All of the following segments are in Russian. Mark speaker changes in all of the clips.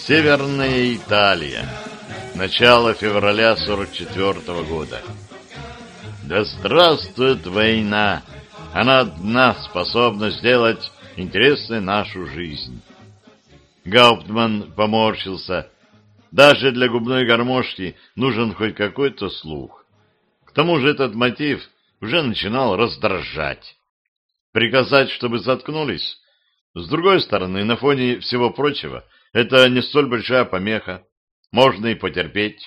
Speaker 1: Северная Италия. Начало февраля 44-го года. Да здравствует война! Она одна способна сделать интересной нашу жизнь. Гауптман поморщился. Даже для губной гармошки нужен хоть какой-то слух. К тому же этот мотив уже начинал раздражать. Приказать, чтобы заткнулись? С другой стороны, на фоне всего прочего, это не столь большая помеха. Можно и потерпеть.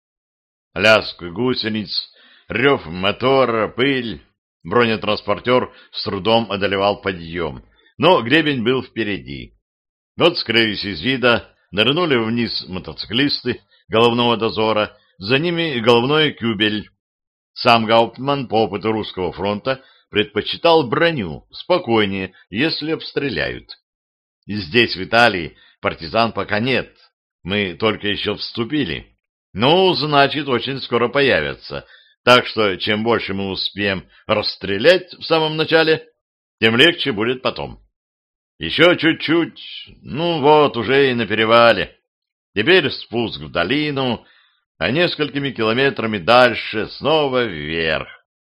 Speaker 1: Лязг гусениц, рев мотора, пыль. Бронетранспортер с трудом одолевал подъем, но гребень был впереди. Вот скрылись из вида, нырнули вниз мотоциклисты головного дозора, за ними головной кюбель. Сам Гауптман по опыту русского фронта предпочитал броню, спокойнее, если обстреляют. И здесь, в Италии, партизан пока нет, мы только еще вступили. Ну, значит, очень скоро появятся. Так что, чем больше мы успеем расстрелять в самом начале, тем легче будет потом. Еще чуть-чуть, ну вот, уже и на перевале. Теперь спуск в долину, а несколькими километрами дальше снова вверх.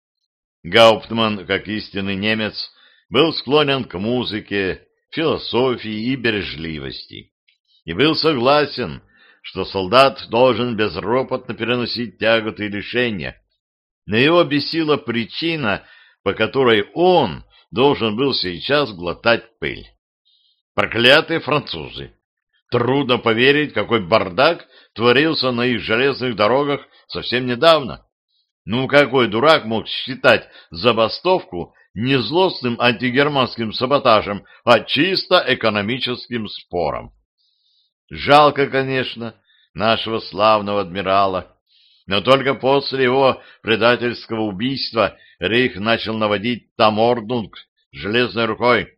Speaker 1: Гауптман, как истинный немец, был склонен к музыке, философии и бережливости. И был согласен, что солдат должен безропотно переносить тяготы и лишения. Но его бесила причина, по которой он должен был сейчас глотать пыль. Проклятые французы! Трудно поверить, какой бардак творился на их железных дорогах совсем недавно. Ну, какой дурак мог считать забастовку не злостным антигерманским саботажем, а чисто экономическим спором? Жалко, конечно, нашего славного адмирала. Но только после его предательского убийства Рейх начал наводить тамордунг железной рукой.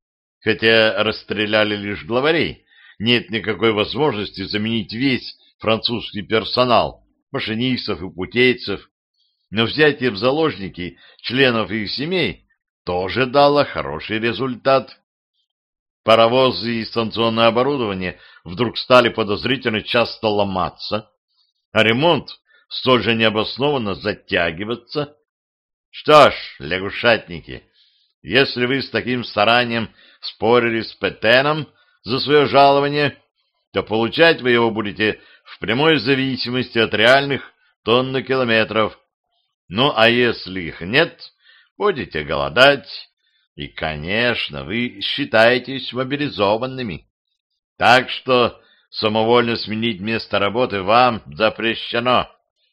Speaker 1: Хотя расстреляли лишь главарей, нет никакой возможности заменить весь французский персонал, машинистов и путейцев. Но взятие в заложники членов их семей тоже дало хороший результат. Паровозы и станционное оборудование вдруг стали подозрительно часто ломаться, а ремонт столь же необоснованно затягиваться. Что ж, лягушатники, если вы с таким старанием спорили с Петеном за свое жалование, то получать вы его будете в прямой зависимости от реальных тонн-километров. Ну, а если их нет, будете голодать, и, конечно, вы считаетесь мобилизованными. Так что самовольно сменить место работы вам запрещено.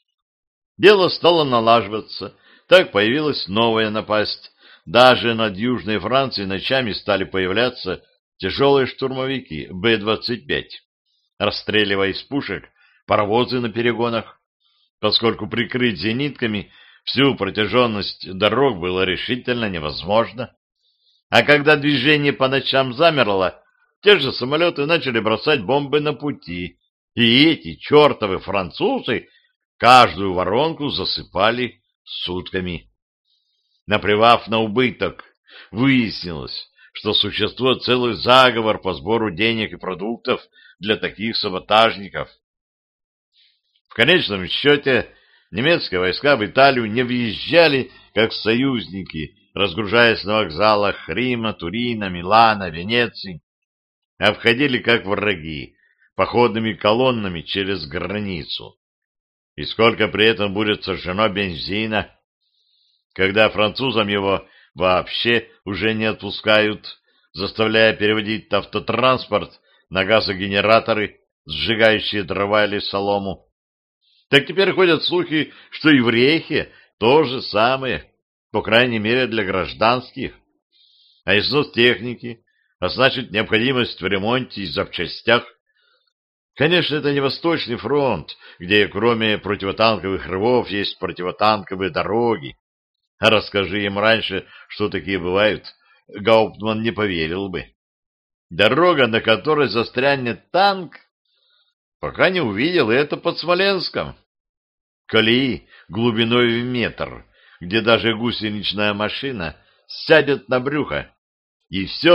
Speaker 1: Дело стало налаживаться. Так появилась новая напасть. Даже над Южной Францией ночами стали появляться тяжелые штурмовики Б-25, расстреливая из пушек паровозы на перегонах, поскольку прикрыть зенитками всю протяженность дорог было решительно невозможно. А когда движение по ночам замерло, те же самолеты начали бросать бомбы на пути, и эти чертовы французы каждую воронку засыпали сутками. Наплевав на убыток, выяснилось, что существует целый заговор по сбору денег и продуктов для таких саботажников. В конечном счете, немецкие войска в Италию не въезжали как союзники, разгружаясь на вокзалах Рима, Турина, Милана, Венеции, а входили как враги, походными колоннами через границу. И сколько при этом будет сожжено бензина, когда французам его вообще уже не отпускают, заставляя переводить автотранспорт на газогенераторы, сжигающие дрова или солому. Так теперь ходят слухи, что и в Рейхе то же самое, по крайней мере для гражданских. А износ техники, а значит необходимость в ремонте и запчастях. Конечно, это не Восточный фронт, где кроме противотанковых рвов есть противотанковые дороги. А расскажи им раньше, что такие бывают, Гауптман не поверил бы. Дорога, на которой застрянет танк, пока не увидел это под Смоленском. Колеи глубиной в метр, где даже гусеничная машина сядет на брюхо, и все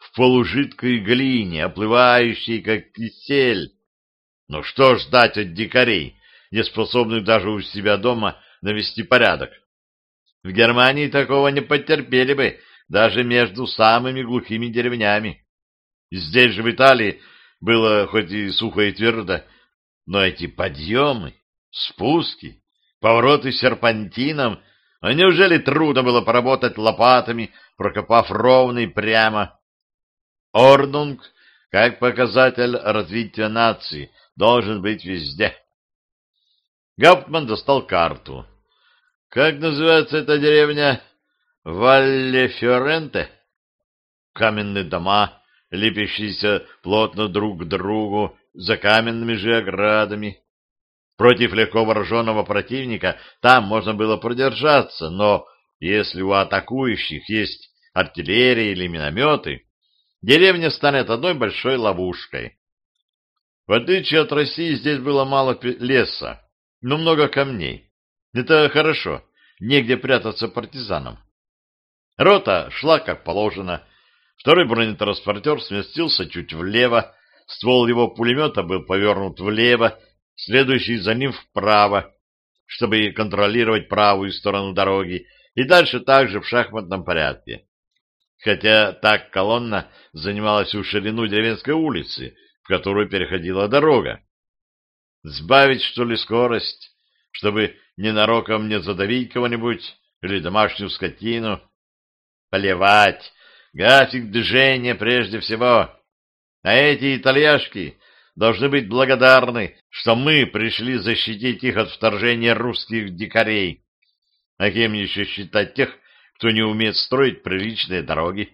Speaker 1: в полужидкой глине, оплывающей, как кисель. Но что ждать от дикарей, не способных даже у себя дома навести порядок? В Германии такого не потерпели бы даже между самыми глухими деревнями. Здесь же в Италии было хоть и сухо и твердо, но эти подъемы, спуски, повороты серпантином, а неужели трудно было поработать лопатами, прокопав ровно и прямо? Орднунг, как показатель развития нации, должен быть везде. Гауптман достал карту. Как называется эта деревня? Валле-Фиоренте? Каменные дома, лепящиеся плотно друг к другу, за каменными же оградами. Против легко вооруженного противника там можно было продержаться, но если у атакующих есть артиллерия или минометы, деревня станет одной большой ловушкой. В отличие от России, здесь было мало леса, но много камней. Это хорошо, негде прятаться партизанам. Рота шла как положено. Второй бронетранспортер сместился чуть влево, ствол его пулемета был повернут влево, следующий за ним вправо, чтобы контролировать правую сторону дороги, и дальше также в шахматном порядке. Хотя так колонна занимала всю ширину деревенской улицы, в которую переходила дорога. Сбавить, что ли, скорость, чтобы ненароком не задавить кого-нибудь или домашнюю скотину? Плевать, график движения прежде всего. А эти итальяшки должны быть благодарны, что мы пришли защитить их от вторжения русских дикарей. А кем еще считать тех, кто не умеет строить приличные дороги?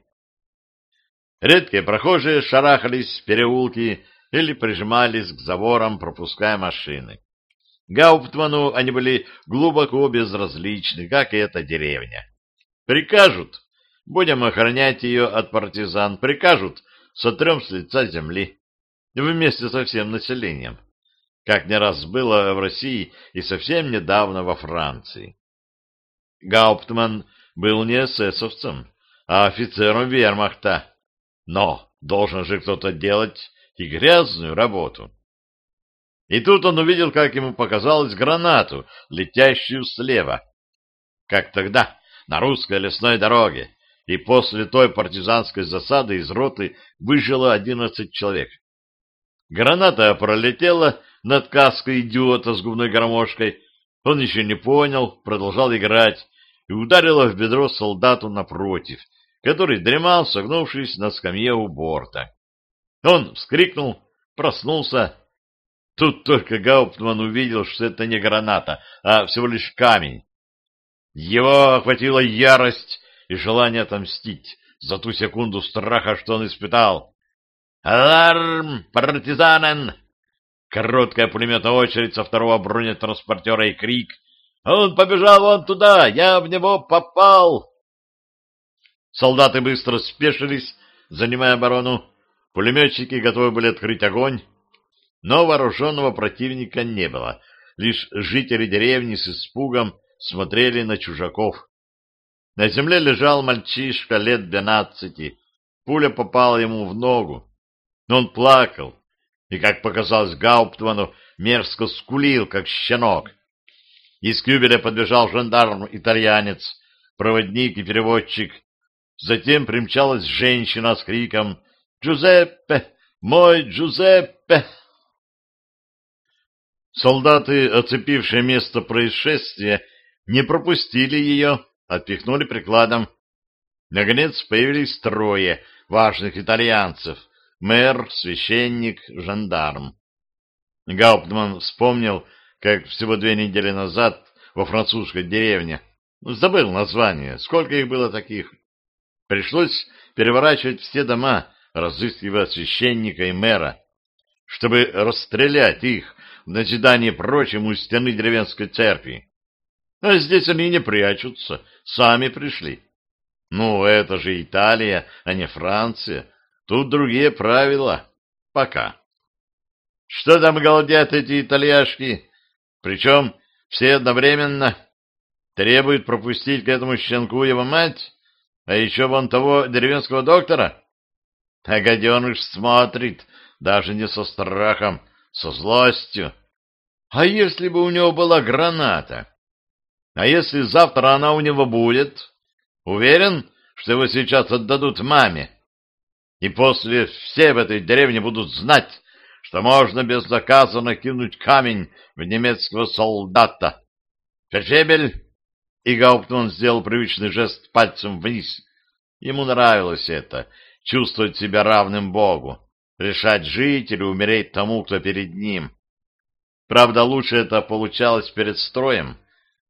Speaker 1: Редкие прохожие шарахались в переулки или прижимались к заборам, пропуская машины. Гауптману они были глубоко безразличны, как и эта деревня. Прикажут, будем охранять ее от партизан, прикажут, сотрем с лица земли, вместе со всем населением, как не раз было в России и совсем недавно во Франции. Гауптман был не эсэсовцем, а офицером вермахта, но должен же кто-то делать и грязную работу. И тут он увидел, как ему показалось, гранату, летящую слева. Как тогда, на русской лесной дороге, и после той партизанской засады из роты выжило 11 человек. Граната пролетела над каской идиота с губной гармошкой. Он еще не понял, продолжал играть, и ударила в бедро солдату напротив, который дремал, согнувшись на скамье у борта. Он вскрикнул, проснулся. Тут только Гауптман увидел, что это не граната, а всего лишь камень. Его охватила ярость и желание отомстить за ту секунду страха, что он испытал. «Аларм! Партизанен!» Короткая пулеметная очередь со второго бронетранспортера и крик. «Он побежал вон туда! Я в него попал!» Солдаты быстро спешились, занимая оборону. Пулеметчики готовы были открыть огонь. Но вооруженного противника не было. Лишь жители деревни с испугом смотрели на чужаков. На земле лежал мальчишка лет 12. Пуля попала ему в ногу. Он плакал и, как показалось Гауптману, мерзко скулил, как щенок. Из кюбеля подбежал жандарм-итальянец, проводник и переводчик. Затем примчалась женщина с криком «Джузеппе! Мой Джузеппе!». Солдаты, оцепившие место происшествия, не пропустили ее, отпихнули прикладом. Наконец появились трое важных итальянцев — мэр, священник, жандарм. Гауптман вспомнил, как всего 2 недели назад во французской деревне, забыл название, сколько их было таких. Пришлось переворачивать все дома, разыскивая священника и мэра, чтобы расстрелять их в назидание прочим у стены деревенской церкви. А здесь они не прячутся, сами пришли. Ну, это же Италия, а не Франция. Тут другие правила. Пока. Что там галдят эти итальяшки? Причем все одновременно требуют пропустить к этому щенку его мать, а еще вон того деревенского доктора. А гаденыш смотрит, даже не со страхом, со злостью. А если бы у него была граната? А если завтра она у него будет? Уверен, что его сейчас отдадут маме? И после все в этой деревне будут знать, что можно безнаказанно кинуть камень в немецкого солдата. Фельдфебель! И Гауптман сделал привычный жест пальцем вниз. Ему нравилось это, чувствовать себя равным Богу, решать жить или умереть тому, кто перед ним. Правда, лучше это получалось перед строем.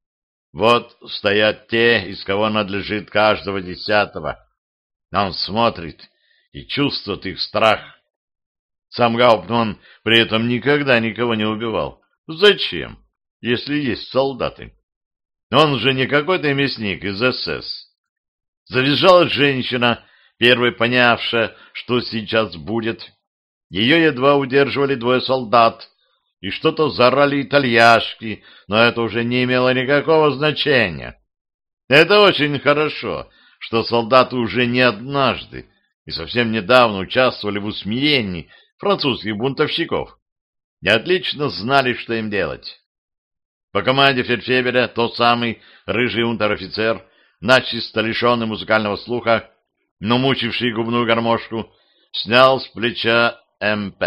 Speaker 1: Вот стоят те, из кого надлежит каждого 10-го. Он смотрит и чувствует их страх. Сам Гауптман при этом никогда никого не убивал. Зачем, если есть солдаты? Он же не какой-то мясник из СС. Завизжала женщина, первой понявшая, что сейчас будет. Ее едва удерживали 2 солдат, и что-то заорали итальяшки, но это уже не имело никакого значения. Это очень хорошо, что солдаты уже не однажды и совсем недавно участвовали в усмирении французских бунтовщиков и отлично знали, что им делать. По команде фельдфебеля тот самый рыжий унтер-офицер, начисто лишенный музыкального слуха, но мучивший губную гармошку, снял с плеча МП.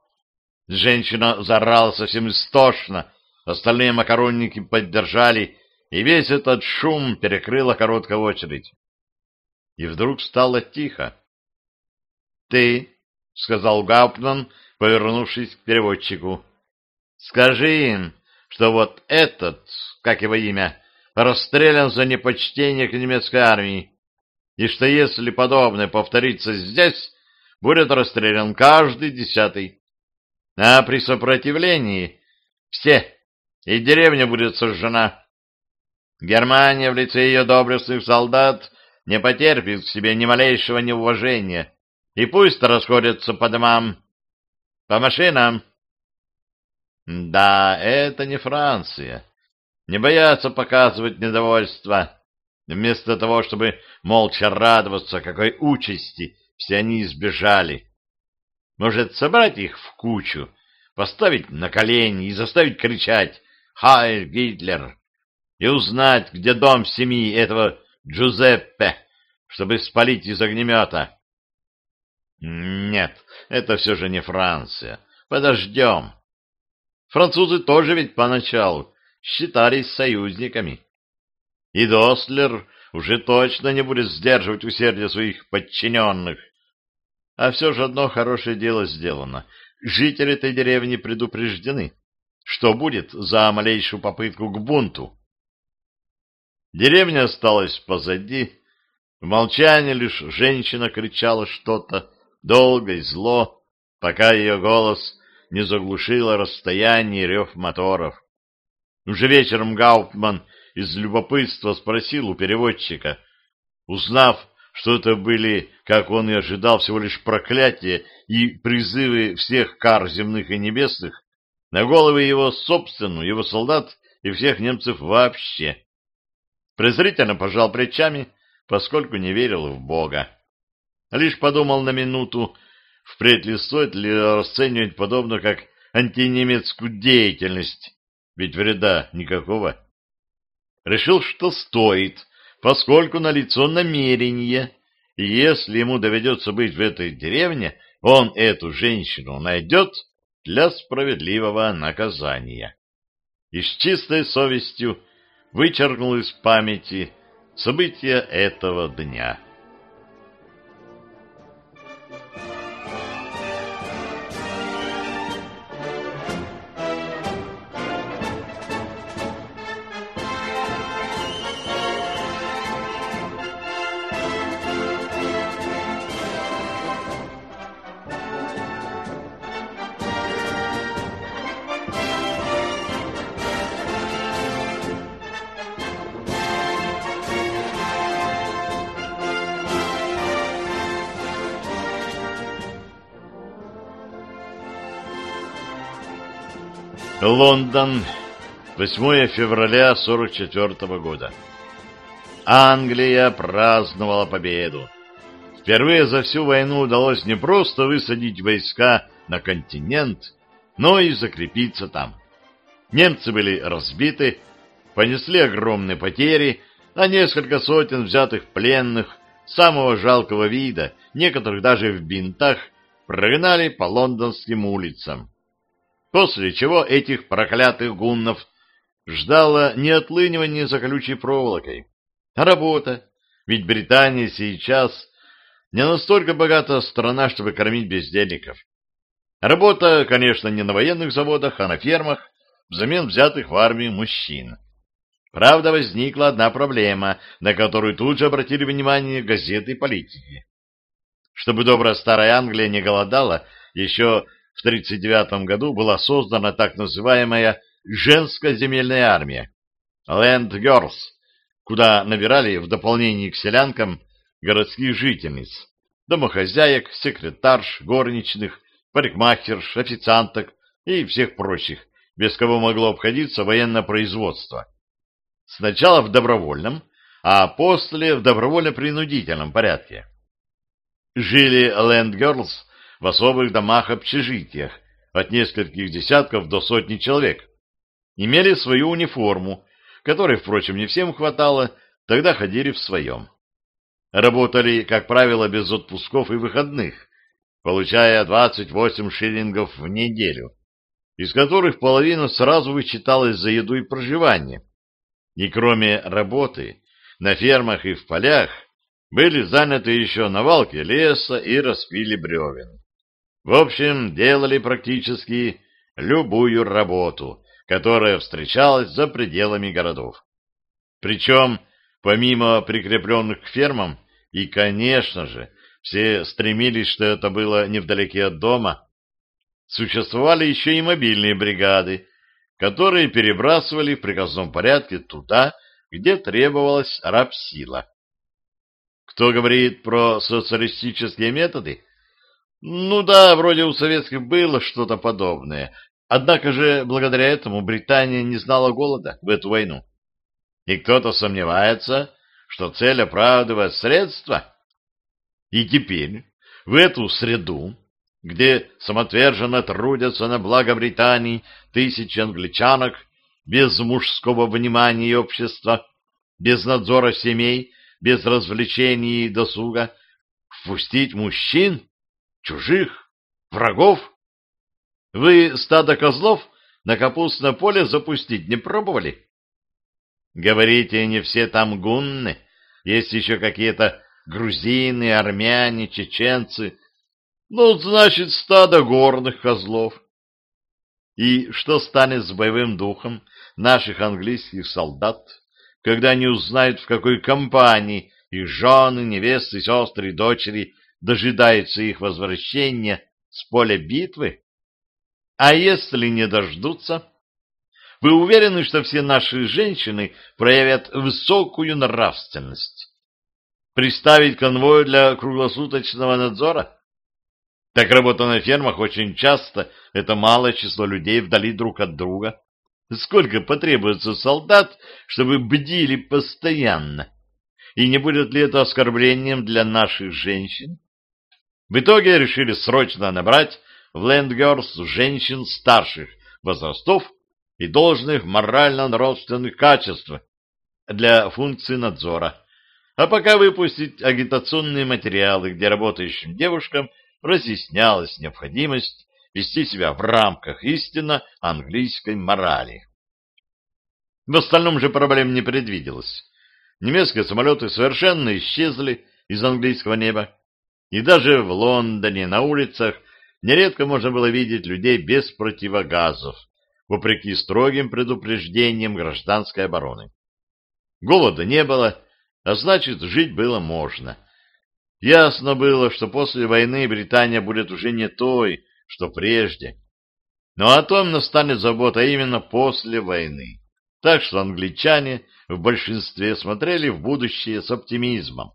Speaker 1: Женщина заорала совсем истошно, остальные макаронники поддержали, и весь этот шум перекрыла короткая очередь. И вдруг стало тихо. — Ты, — сказал Гауптман, повернувшись к переводчику, — скажи им, что вот этот, как его имя, расстрелян за непочтение к немецкой армии, и что если подобное повторится здесь, будет расстрелян каждый 10-й. А при сопротивлении все, и деревня будет сожжена. Германия в лице ее доблестных солдат не потерпит к себе ни малейшего неуважения, и пусть расходятся по домам, по машинам. Да, это не Франция. Не боятся показывать недовольство. Вместо того, чтобы молча радоваться, какой участи все они избежали. Может, собрать их в кучу, поставить на колени и заставить кричать «Хайль Гитлер!» и узнать, где дом семьи этого Джузеппе, чтобы спалить из огнемета. Нет, это все же не Франция. Подождем. Французы тоже ведь поначалу считались союзниками. И Дослер уже точно не будет сдерживать усердие своих подчиненных. А все же одно хорошее дело сделано. Жители этой деревни предупреждены, что будет за малейшую попытку к бунту. Деревня осталась позади. В молчании лишь женщина кричала что-то долго и зло, пока ее голос не заглушило расстояние и рев моторов. Уже вечером Гауптман из любопытства спросил у переводчика, узнав, что это были, как он и ожидал, всего лишь проклятия и призывы всех кар земных и небесных на головы его собственную, его солдат и всех немцев вообще. Презрительно пожал плечами, поскольку не верил в Бога. Лишь подумал на минуту, впредь ли стоит ли расценивать подобно как антинемецкую деятельность, ведь вреда никакого. Решил, что стоит, поскольку налицо намерение, и если ему доведется быть в этой деревне, он эту женщину найдет для справедливого наказания. И с чистой совестью вычеркнул из памяти события этого дня. Лондон, 8 февраля 44 года. Англия праздновала победу. впервые за всю войну удалось не просто высадить войска на континент, но и закрепиться там. Немцы были разбиты, понесли огромные потери, а несколько сотен взятых пленных самого жалкого вида, некоторых даже в бинтах, прогнали по лондонским улицам. После чего этих проклятых гуннов ждало не отлынивание за колючей проволокой, а работа, ведь Британия сейчас не настолько богатая страна, чтобы кормить бездельников. Работа, конечно, не на военных заводах, а на фермах, взамен взятых в армию мужчин. Правда, возникла одна проблема, на которую тут же обратили внимание газеты и политики. Чтобы добрая старая Англия не голодала, еще в 1939 году была создана так называемая «женская земельная армия» Land Girls, куда набирали в дополнение к селянкам городских жительниц, домохозяек, секретарш, горничных, парикмахерш, официанток и всех прочих, без кого могло обходиться военное производство. Сначала в добровольном, а после в добровольно-принудительном порядке. Жили Land Girls в особых домах-общежитиях от нескольких десятков до сотни человек. Имели свою униформу, которой, впрочем, не всем хватало, тогда ходили в своем. Работали, как правило, без отпусков и выходных, получая 28 шиллингов в неделю, из которых половина сразу вычиталась за еду и проживание. И кроме работы, на фермах и в полях были заняты еще навалки леса и распили бревен. В общем, делали практически любую работу, которая встречалась за пределами городов. Причем, помимо прикрепленных к фермам, и, конечно же, все стремились, что это было невдалеке от дома, существовали еще и мобильные бригады, которые перебрасывали в приказном порядке туда, где требовалась рабсила. Кто говорит про социалистические методы? Ну да, вроде у советских было что-то подобное. Однако же, благодаря этому Британия не знала голода в эту войну. И кто-то сомневается, что цель оправдывает средства. И теперь, в эту среду, где самоотверженно трудятся на благо Британии тысячи англичанок, без мужского внимания и общества, без надзора семей, без развлечений и досуга, впустить мужчин, чужих, врагов? Вы стадо козлов на капустное поле запустить не пробовали? Говорите, не все там гунны, есть еще какие-то грузины, армяне, чеченцы. Ну, значит, стадо горных козлов. И что станет с боевым духом наших английских солдат, когда они узнают, в какой компании их жены, невесты, сестры и дочери дожидаются их возвращения с поля битвы? А если не дождутся? Вы уверены, что все наши женщины проявят высокую нравственность? Приставить конвой для круглосуточного надзора? Так работа на фермах очень часто — это малое число людей вдали друг от друга. Сколько потребуется солдат, чтобы бдили постоянно? И не будет ли это оскорблением для наших женщин? В итоге решили срочно набрать в Land Girls женщин старших возрастов и должных морально-нравственных качеств для функции надзора, а пока выпустить агитационные материалы, где работающим девушкам разъяснялась необходимость вести себя в рамках истинно английской морали. В остальном же проблем не предвиделось. Немецкие самолеты совершенно исчезли из английского неба, и даже в Лондоне на улицах нередко можно было видеть людей без противогазов, вопреки строгим предупреждениям гражданской обороны. Голода не было, а значит, жить было можно. Ясно было, что после войны Британия будет уже не той, что прежде. Но о том настанет забота именно после войны. Так что англичане в большинстве смотрели в будущее с оптимизмом.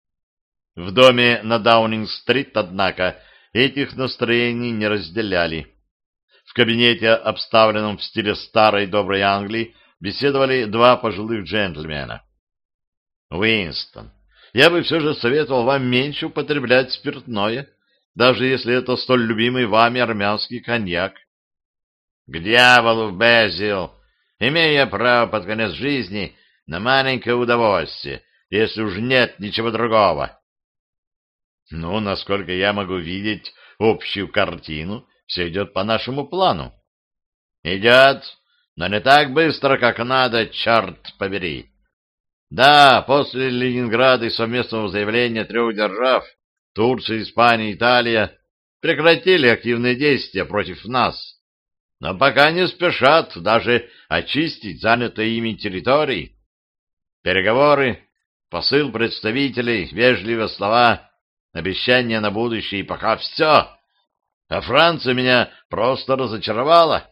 Speaker 1: В доме на Даунинг-стрит, однако, этих настроений не разделяли. В кабинете, обставленном в стиле старой доброй Англии, беседовали два пожилых джентльмена. Уинстон, я бы все же советовал вам меньше употреблять спиртное, даже если это столь любимый вами армянский коньяк. К дьяволу, Безил! Имею я право под конец жизни на маленькое удовольствие, если уж нет ничего другого. Ну, насколько я могу видеть общую картину, все идет по нашему плану. Идет, но не так быстро, как надо, черт побери. Да, после Ленинграда и совместного заявления 3 держав, Турция, Испания, Италия, прекратили активные действия против нас, но пока не спешат даже очистить занятые ими территории. Переговоры, посыл представителей, вежливые слова, обещания на будущее, и пока все. А Франция меня просто разочаровала.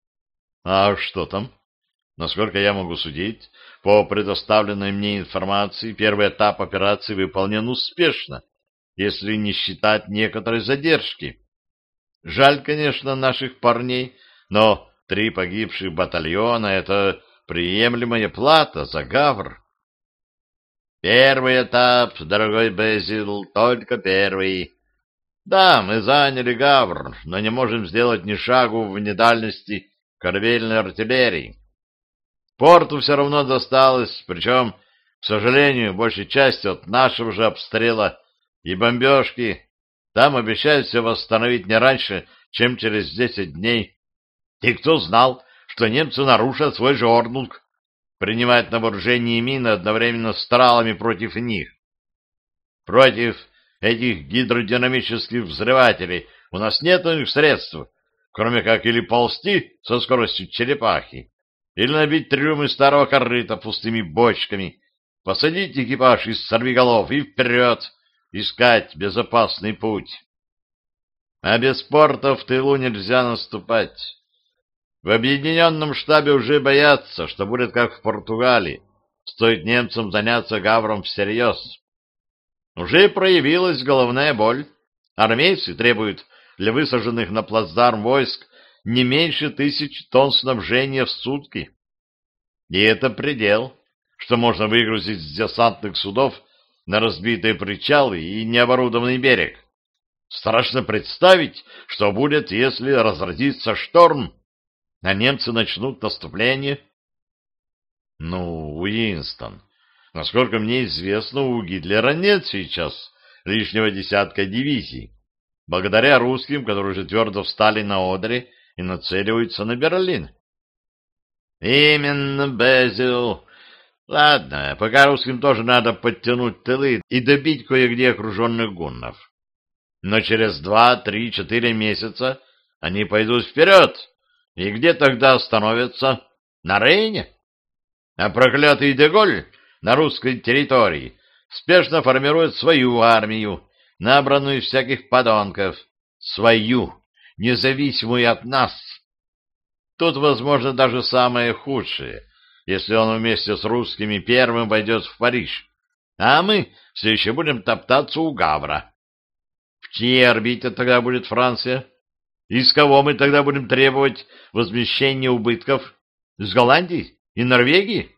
Speaker 1: А что там? Насколько я могу судить, по предоставленной мне информации, первый этап операции выполнен успешно, если не считать некоторой задержки. Жаль, конечно, наших парней, но 3 погибших батальона — это приемлемая плата за Гавр. Первый этап, дорогой Безил, только первый. Да, мы заняли Гавр, но не можем сделать ни шагу вне дальности корабельной артиллерии. Порту все равно досталось, причем, к сожалению, большей частью от нашего же обстрела и бомбежки. Там обещают все восстановить не раньше, чем через 10 дней. И кто знал, что немцы нарушат свой жорнунг, принимать на вооружение мины одновременно с тралами против них. Против этих гидродинамических взрывателей у нас нет иных средств, кроме как или ползти со скоростью черепахи, или набить трюмы старого корыта пустыми бочками, посадить экипаж из сорвиголов и вперед искать безопасный путь. А без порта в тылу нельзя наступать. В объединенном штабе уже боятся, что будет как в Португалии, стоит немцам заняться Гавром всерьез. Уже проявилась головная боль. Армейцы требуют для высаженных на плацдарм войск не меньше 1000 тонн снабжения в сутки. И это предел, что можно выгрузить с десантных судов на разбитые причалы и необорудованный берег. Страшно представить, что будет, если разразится шторм, а немцы начнут наступление. Ну, Уинстон, насколько мне известно, у Гитлера нет сейчас лишнего десятка дивизий, благодаря русским, которые уже твердо встали на Одере и нацеливаются на Берлин. Именно, Безил. Ладно, пока русским тоже надо подтянуть тылы и добить кое-где окруженных гуннов. Но через 2, 3, 4 месяца они пойдут вперед. И где тогда остановятся? На Рейне? А проклятый Деголь на русской территории спешно формирует свою армию, набранную из всяких подонков. Свою, независимую от нас. Тут, возможно, даже самое худшее, если он вместе с русскими первым войдет в Париж, а мы все еще будем топтаться у Гавра. В чьей орбите тогда будет Франция? Из кого мы тогда будем требовать возмещения убытков? Из Голландии и Норвегии?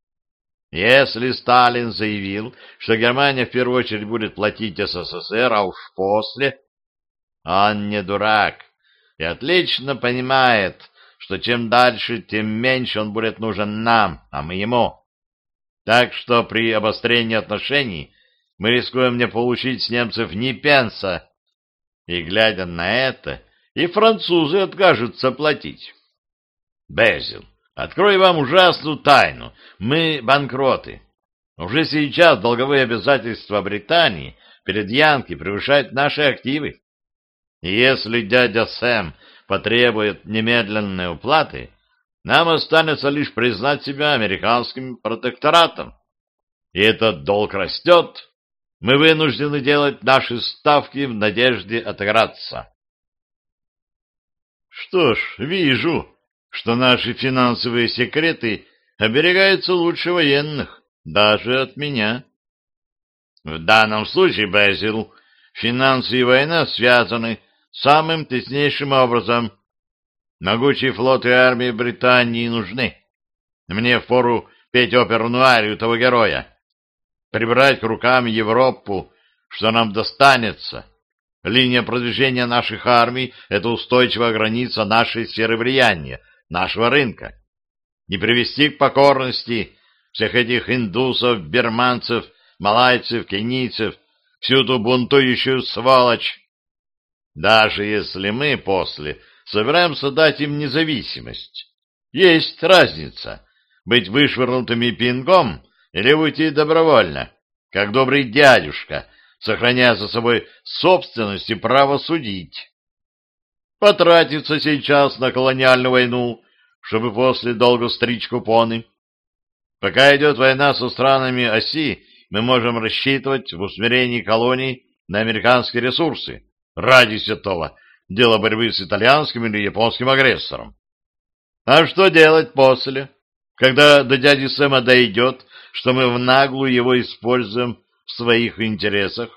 Speaker 1: Если Сталин заявил, что Германия в первую очередь будет платить СССР, а уж после... Он не дурак и отлично понимает, что чем дальше, тем меньше он будет нужен нам, а мы ему. Так что при обострении отношений мы рискуем не получить с немцев ни пенса. И, глядя на это, и французы откажутся платить. Безил, открою вам ужасную тайну. Мы банкроты. Уже сейчас долговые обязательства Британии перед Янки превышают наши активы. И если дядя Сэм потребует немедленной уплаты, нам останется лишь признать себя американским протекторатом. И этот долг растет. Мы вынуждены делать наши ставки в надежде отыграться. Что ж, вижу, что наши финансовые секреты оберегаются лучше военных, даже от меня. В данном случае, Безил, финансы и война связаны самым теснейшим образом. Могучий флот и армии Британии нужны. Мне впору петь оперную арию того героя. прибрать к рукам Европу, что нам достанется. Линия продвижения наших армий — это устойчивая граница нашей сферы влияния, нашего рынка. Не привести к покорности всех этих индусов, бирманцев, малайцев, кенийцев, всю ту бунтующую сволочь. Даже если мы после собираемся дать им независимость, есть разница — быть вышвырнутыми пинком или уйти добровольно, как добрый дядюшка, сохраняя за собой собственность и право судить. Потратиться сейчас на колониальную войну, чтобы после долго стричь купоны. Пока идет война со странами оси, мы можем рассчитывать в усмирении колоний на американские ресурсы. Ради святого, дело борьбы с итальянским или японским агрессором. А что делать после, когда до дяди Сэма дойдет, что мы в наглую его используем в своих интересах?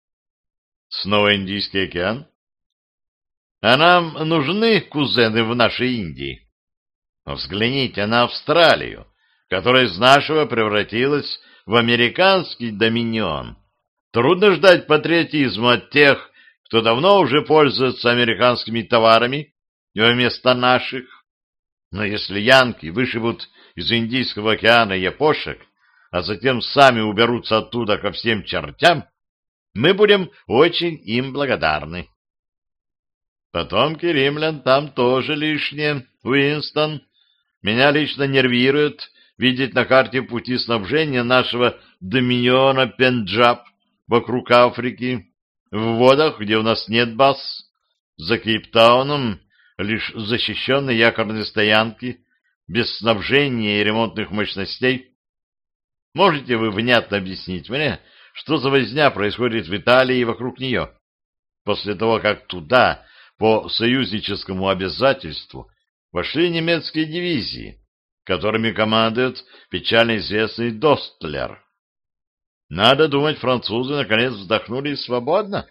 Speaker 1: Снова Индийский океан? А нам нужны кузены в нашей Индии. Но взгляните на Австралию, которая из нашего превратилась в американский доминион. Трудно ждать патриотизма от тех, кто давно уже пользуется американскими товарами вместо наших. Но если янки вышибут из Индийского океана япошек, а затем сами уберутся оттуда ко всем чертям, мы будем очень им благодарны. Потомки римлян там тоже лишние, Уинстон. Меня лично нервирует видеть на карте пути снабжения нашего доминиона Пенджаб вокруг Африки, в водах, где у нас нет баз, за Кейптауном лишь защищенные якорные стоянки, без снабжения и ремонтных мощностей. Можете вы внятно объяснить мне, что за возня происходит в Италии и вокруг нее, после того, как туда, по союзническому обязательству, вошли немецкие дивизии, которыми командует печально известный Достлер? Надо думать, французы наконец вздохнули свободно.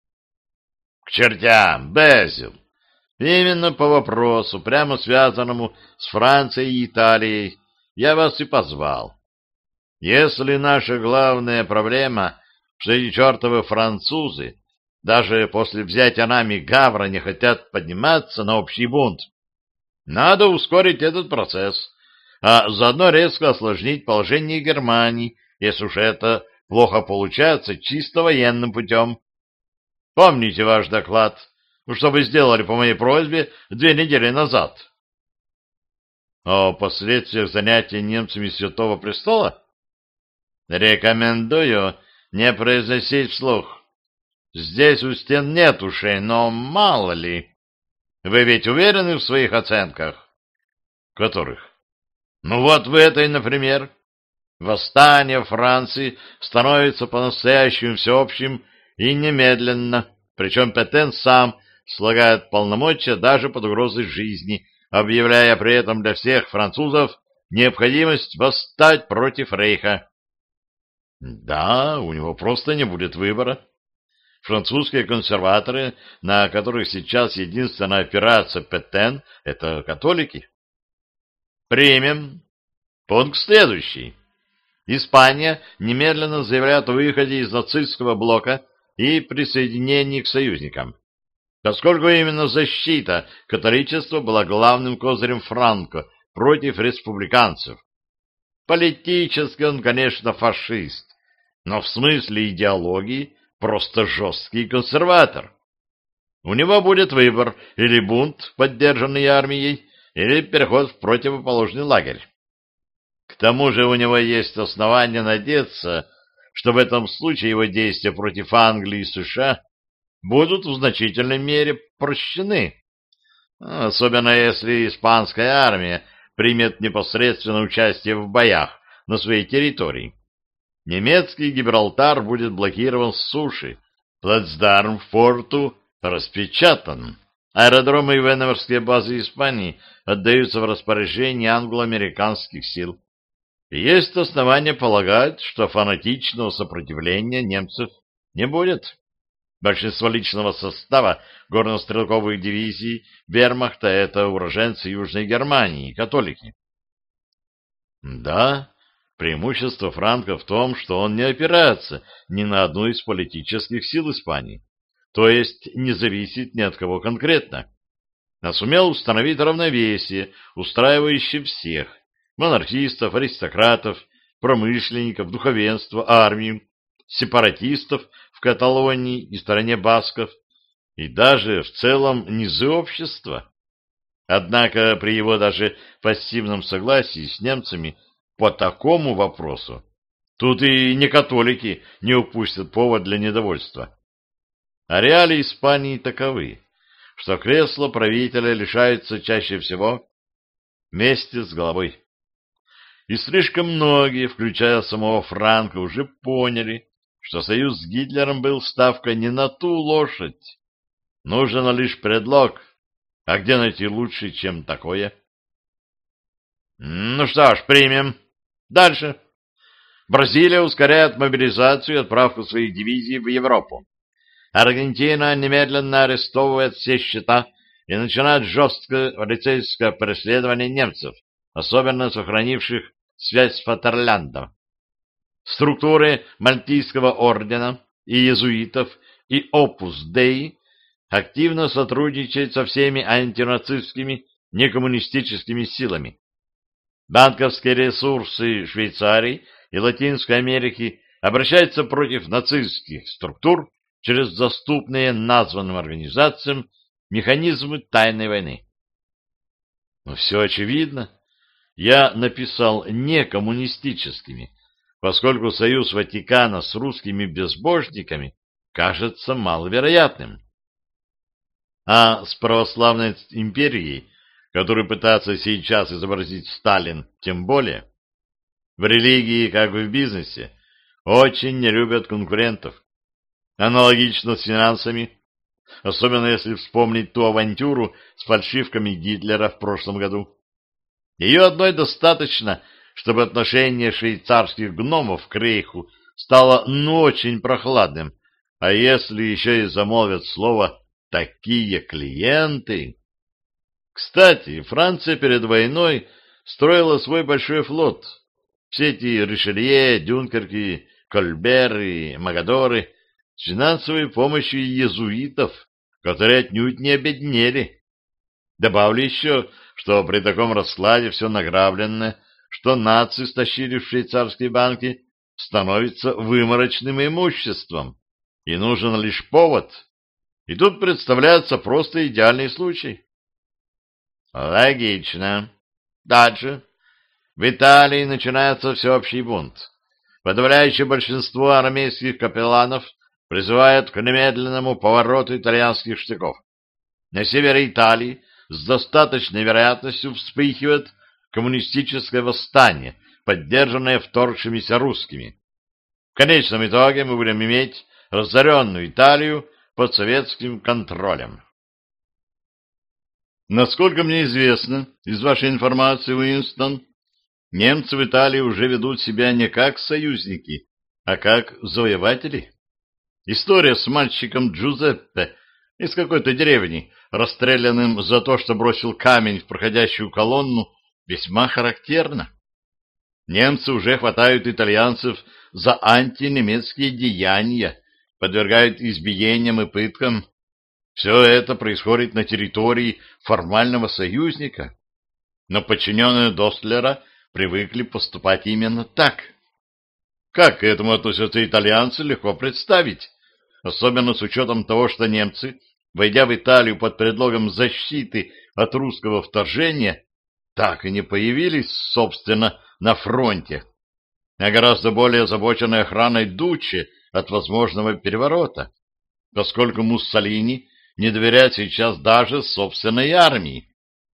Speaker 1: К чертям, Безил! Именно по вопросу, прямо связанному с Францией и Италией, я вас и позвал. Если наша главная проблема, что эти чертовы французы даже после взятия нами Гавра не хотят подниматься на общий бунт, надо ускорить этот процесс, а заодно резко осложнить положение Германии, если уж это плохо получается чисто военным путем. Помните ваш доклад, что вы сделали по моей просьбе 2 недели назад? О последствиях занятия немцами Святого Престола? Рекомендую не произносить вслух. Здесь у стен нет ушей, но мало ли. Вы ведь уверены в своих оценках? Которых? Ну вот в этой, например. Восстание Франции становится по-настоящему всеобщим и немедленно, причем Петен сам слагает полномочия даже под угрозой жизни, объявляя при этом для всех французов необходимость восстать против Рейха. Да, у него просто не будет выбора. Французские консерваторы, на которых сейчас единственная опирается Петен, это католики. Примем. Пункт следующий. Испания немедленно заявляет о выходе из нацистского блока и присоединении к союзникам, поскольку именно защита католичества была главным козырем Франко против республиканцев. Политически он, конечно, фашист, но в смысле идеологии просто жесткий консерватор. У него будет выбор: или бунт, поддержанный армией, или переход в противоположный лагерь. К тому же у него есть основания надеяться, что в этом случае его действия против Англии и США будут в значительной мере прощены, особенно если испанская армия примет непосредственное участие в боях на своей территории. Немецкий Гибралтар будет блокирован с суши, плацдарм в порту распечатан, аэродромы и военно-морские базы Испании отдаются в распоряжение англо-американских сил. Есть основания полагать, что фанатичного сопротивления немцев не будет. Большинство личного состава горнострелковых дивизий вермахта — это уроженцы Южной Германии, католики. Да, Преимущество Франко в том, что он не опирается ни на одну из политических сил Испании, то есть не зависит ни от кого конкретно, а сумел установить равновесие, устраивающее всех: монархистов, аристократов, промышленников, духовенство, армию, сепаратистов в Каталонии и стране басков, и даже в целом низы общества. Однако при его даже пассивном согласии с немцами по такому вопросу тут и не католики не упустят повод для недовольства. А реалии Испании таковы, что кресло правителя лишается чаще всего вместе с головой. И слишком многие, включая самого Франко, уже поняли, что союз с Гитлером был ставкой не на ту лошадь. Нужен лишь предлог. А где найти лучше, чем такое? Ну что ж, примем. Дальше. Бразилия ускоряет мобилизацию и отправку своих дивизий в Европу. Аргентина немедленно арестовывает все счета и начинает жесткое полицейское преследование немцев, особенно сохранивших связь с Фатерляндом. Структуры Мальтийского ордена и иезуитов и Опус Деи активно сотрудничают со всеми антинацистскими некоммунистическими силами. Банковские ресурсы Швейцарии и Латинской Америки обращаются против нацистских структур через доступные названным организациям механизмы тайной войны. Но все очевидно. Я написал не коммунистическими, поскольку союз Ватикана с русскими безбожниками кажется маловероятным. А с православной империей, которую пытается сейчас изобразить Сталин, тем более. В религии, как и в бизнесе, очень не любят конкурентов. Аналогично с финансами, особенно если вспомнить ту авантюру с фальшивками Гитлера в прошлом году. Ее одной достаточно, чтобы отношение швейцарских гномов к рейху стало очень прохладным, а если еще и замолвят слово «такие клиенты». Кстати, Франция перед войной строила свой большой флот. Все эти Ришелье, Дюнкерки, Кольберы, Магадоры с финансовой помощью иезуитов, которые отнюдь не обеднели. Добавлю еще, что при таком раскладе все награбленное, что нации стащили в швейцарские банки, становится выморочным имуществом, и нужен лишь повод. И тут представляется просто идеальный случай. Логично. Дальше. В Италии начинается всеобщий бунт. Подавляющее большинство армейских капелланов призывают к немедленному повороту итальянских штыков. На севере Италии с достаточной вероятностью вспыхивает коммунистическое восстание, поддержанное вторгшимися русскими. В конечном итоге мы будем иметь разоренную Италию под советским контролем. Насколько мне известно, из вашей информации, Уинстон, немцы в Италии уже ведут себя не как союзники, а как завоеватели. История с мальчиком Джузеппе из какой-то деревни, расстрелянным за то, что бросил камень в проходящую колонну, весьма характерна. Немцы уже хватают итальянцев за антинемецкие деяния, подвергают избиениям и пыткам. Все это происходит на территории формального союзника, но подчиненные Достлера привыкли поступать именно так. Как к этому относятся итальянцы, легко представить, особенно с учетом того, что немцы, войдя в Италию под предлогом защиты от русского вторжения, так и не появились, собственно, на фронте, а гораздо более озабочены охраной Дуччи от возможного переворота, поскольку Муссолини не доверяет сейчас даже собственной армии.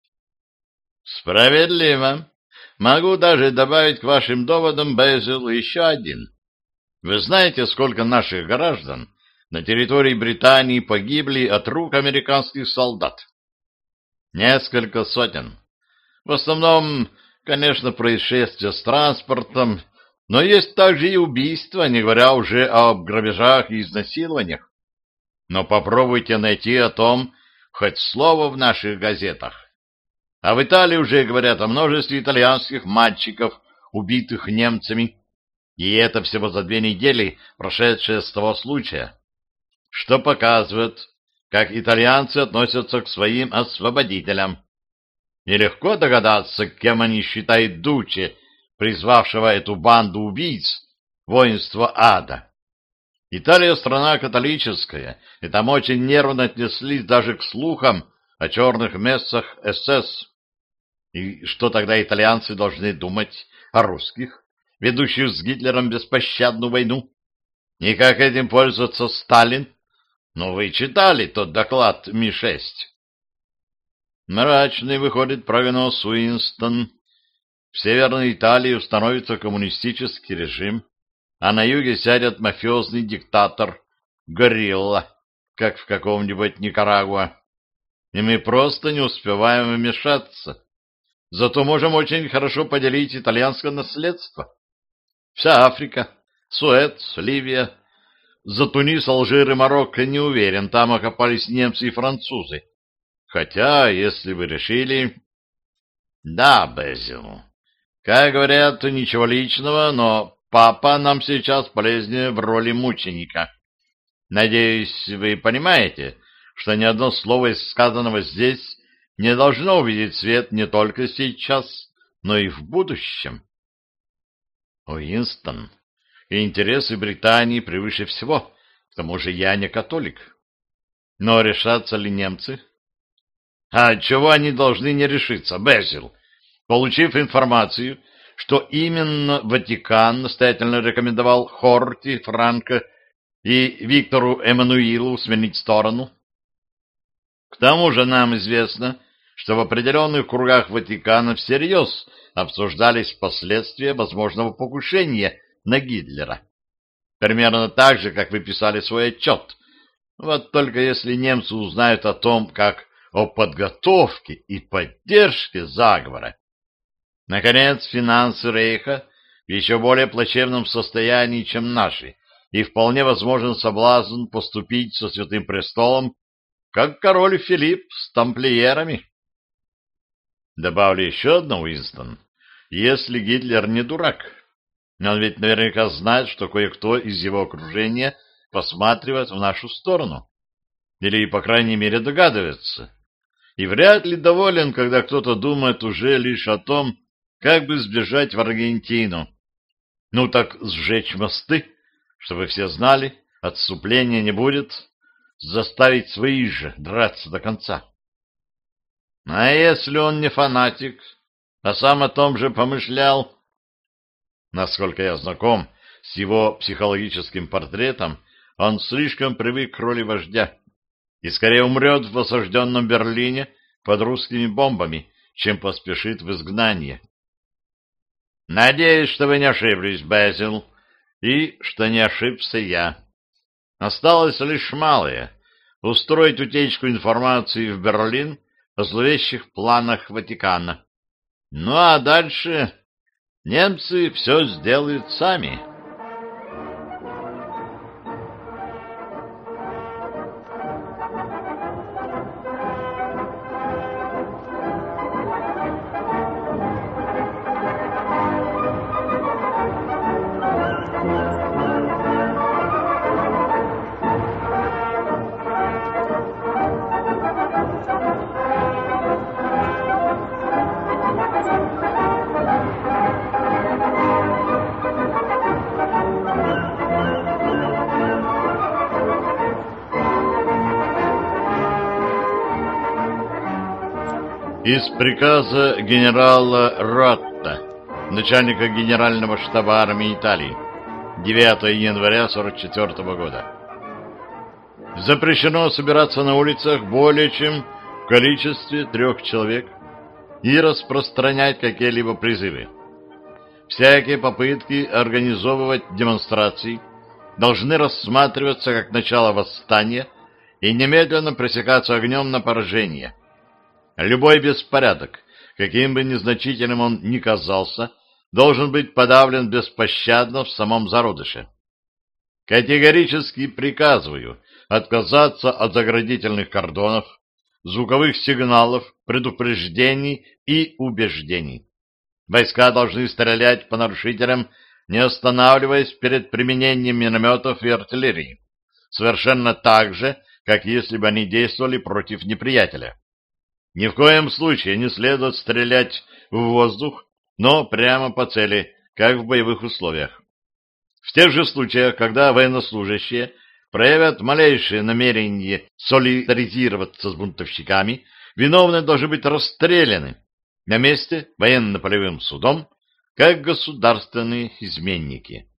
Speaker 1: Справедливо. Могу даже добавить к вашим доводам, Безил, еще один. Вы знаете, сколько наших граждан на территории Британии погибли от рук американских солдат? Несколько сотен. В основном, конечно, происшествия с транспортом, но есть также и убийства, не говоря уже об грабежах и изнасилованиях. Но попробуйте найти о том хоть слово в наших газетах. А в Италии уже говорят о множестве итальянских мальчиков, убитых немцами, и это всего за 2 недели, прошедшие с того случая, что показывает, как итальянцы относятся к своим освободителям. Нелегко догадаться, кем они считают Дуччи, призвавшего эту банду убийц, воинство ада. Италия страна католическая, и там очень нервно отнеслись даже к слухам о черных мессах СС. И что тогда итальянцы должны думать о русских, ведущих с Гитлером беспощадную войну? И как этим пользуется Сталин? Ну, вы читали тот доклад Ми-6. Мрачный выходит прогноз, Уинстон. В Северной Италии установится коммунистический режим, а на юге сядет мафиозный диктатор, горилла, как в каком-нибудь Никарагуа. И мы просто не успеваем вмешаться. Зато можем очень хорошо поделить итальянское наследство. Вся Африка, Суэц, Ливия. За Тунис, Алжир и Марокко не уверен, там окопались немцы и французы. Хотя, если вы решили... Да, Безил, как говорят, ничего личного, но папа нам сейчас полезнее в роли мученика. Надеюсь, вы понимаете, что ни одно слово из сказанного здесь не должно увидеть свет не только сейчас, но и в будущем. Уинстон, интересы Британии превыше всего, к тому же я не католик. Но решатся ли немцы? А чего они должны не решиться, Безил? Получив информацию, что именно Ватикан настоятельно рекомендовал Хорти, Франко и Виктору Эммануилу сменить сторону. К тому же нам известно, что в определенных кругах Ватикана всерьез обсуждались последствия возможного покушения на Гитлера. Примерно так же, как вы писали свой отчет. Вот только если немцы узнают о том, как о подготовке и поддержке заговора. Наконец, финансы Рейха в еще более плачевном состоянии, чем наши, и вполне возможен соблазн поступить со Святым Престолом, как король Филипп с тамплиерами. Добавлю еще одно, Уинстон. Если Гитлер не дурак, он ведь наверняка знает, что кое-кто из его окружения посматривает в нашу сторону. Или, по крайней мере, догадывается. И вряд ли доволен, когда кто-то думает уже лишь о том, как бы сбежать в Аргентину. Ну так сжечь мосты, чтобы все знали, отступления не будет, заставить свои же драться до конца. А если он не фанатик, а сам о том же помышлял? Насколько я знаком с его психологическим портретом, он слишком привык к роли вождя и скорее умрет в осажденном Берлине под русскими бомбами, чем поспешит в изгнание. Надеюсь, что вы не ошиблись, Безил, и что не ошибся я. Осталось лишь малое — устроить утечку информации в Берлин о зловещих планах Ватикана. Ну а дальше немцы все сделают сами. Из приказа генерала Ротта, начальника Генерального штаба армии Италии, 9 января 1944 года. Запрещено собираться на улицах более чем в количестве 3 человек и распространять какие-либо призывы. Всякие попытки организовывать демонстрации должны рассматриваться как начало восстания и немедленно пресекаться огнем на поражение. Любой беспорядок, каким бы незначительным он ни казался, должен быть подавлен беспощадно в самом зародыше. Категорически приказываю отказаться от заградительных кордонов, звуковых сигналов, предупреждений и убеждений. Войска должны стрелять по нарушителям, не останавливаясь перед применением минометов и артиллерии. Совершенно так же, как если бы они действовали против неприятеля. Ни в коем случае не следует стрелять в воздух, но прямо по цели, как в боевых условиях. В тех же случаях, когда военнослужащие проявят малейшее намерение солидаризироваться с бунтовщиками, виновные должны быть расстреляны на месте военно-полевым судом, как государственные изменники.